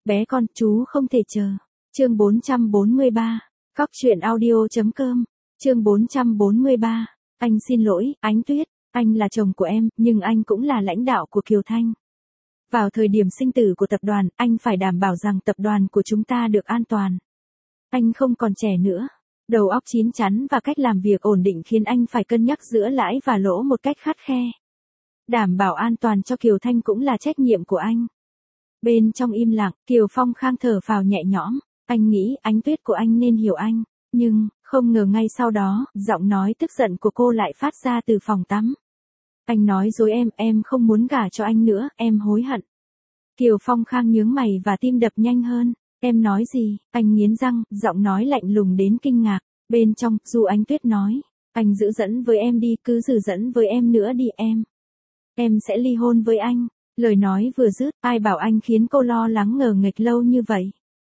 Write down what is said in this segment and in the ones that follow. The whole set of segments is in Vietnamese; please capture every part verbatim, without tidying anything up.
Bé con, chú không thể chờ. Chương bốn trăm bốn mươi ba. Cóc truyện audio chấm com. Chương bốn trăm bốn mươi ba. Anh xin lỗi, Ánh Tuyết, anh là chồng của em, nhưng anh cũng là lãnh đạo của Kiều Thanh. Vào thời điểm sinh tử của tập đoàn, anh phải đảm bảo rằng tập đoàn của chúng ta được an toàn. Anh không còn trẻ nữa. Đầu óc chín chắn và cách làm việc ổn định khiến anh phải cân nhắc giữa lãi và lỗ một cách khắt khe. Đảm bảo an toàn cho Kiều Thanh cũng là trách nhiệm của anh. Bên trong im lặng, Kiều Phong Khang thở phào nhẹ nhõm. Anh nghĩ Ánh Tuyết của anh nên hiểu anh. Nhưng, không ngờ ngay sau đó, giọng nói tức giận của cô lại phát ra từ phòng tắm. Anh nói dối em, em không muốn gả cho anh nữa, em hối hận. Kiều Phong Khang nhướng mày và tim đập nhanh hơn. Em nói gì? Anh nghiến răng, giọng nói lạnh lùng đến kinh ngạc. Bên trong, Du Ánh Tuyết nói. Anh giữ dẫn với em đi, cứ giữ dẫn với em nữa đi em. Em sẽ ly hôn với anh. Lời nói vừa dứt, ai bảo anh khiến cô lo lắng ngờ nghệch lâu như vậy.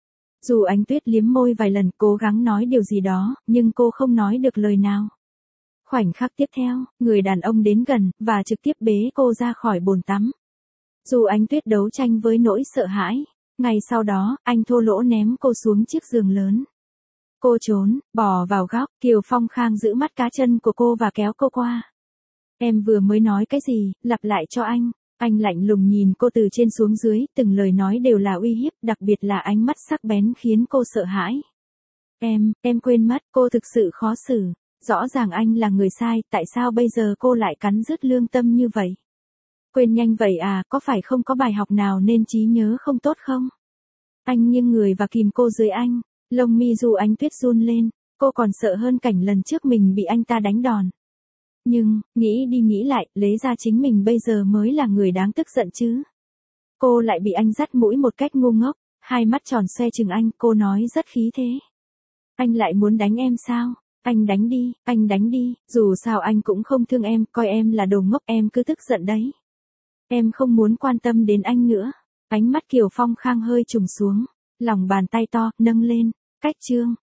Dù Ánh Tuyết liếm môi vài lần cố gắng nói điều gì đó, nhưng cô không nói được lời nào. Khoảnh khắc tiếp theo, người đàn ông đến gần, và trực tiếp bế cô ra khỏi bồn tắm. Dù Ánh Tuyết đấu tranh với nỗi sợ hãi, ngay sau đó, anh thô lỗ ném cô xuống chiếc giường lớn. Cô trốn, bò vào góc, Kiều Phong Khang giữ mắt cá chân của cô và kéo cô qua. Em vừa mới nói cái gì, lặp lại cho anh. Anh lạnh lùng nhìn cô từ trên xuống dưới, từng lời nói đều là uy hiếp, đặc biệt là ánh mắt sắc bén khiến cô sợ hãi. Em, em quên mất, cô thực sự khó xử. Rõ ràng anh là người sai, tại sao bây giờ cô lại cắn rứt lương tâm như vậy? Quên nhanh vậy à, có phải không có bài học nào nên trí nhớ không tốt không? Anh nghiêng người và kìm cô dưới anh, lông mi Du Ánh Tuyết run lên, cô còn sợ hơn cảnh lần trước mình bị anh ta đánh đòn. Nhưng, nghĩ đi nghĩ lại, lấy ra chính mình bây giờ mới là người đáng tức giận chứ. Cô lại bị anh dắt mũi một cách ngu ngốc, hai mắt tròn xoe chừng anh, cô nói rất khí thế. Anh lại muốn đánh em sao? Anh đánh đi, anh đánh đi, dù sao anh cũng không thương em, coi em là đồ ngốc, em cứ tức giận đấy. Em không muốn quan tâm đến anh nữa. Ánh mắt Kiều Phong Khang hơi trùng xuống, lòng bàn tay to, nâng lên, cách chương.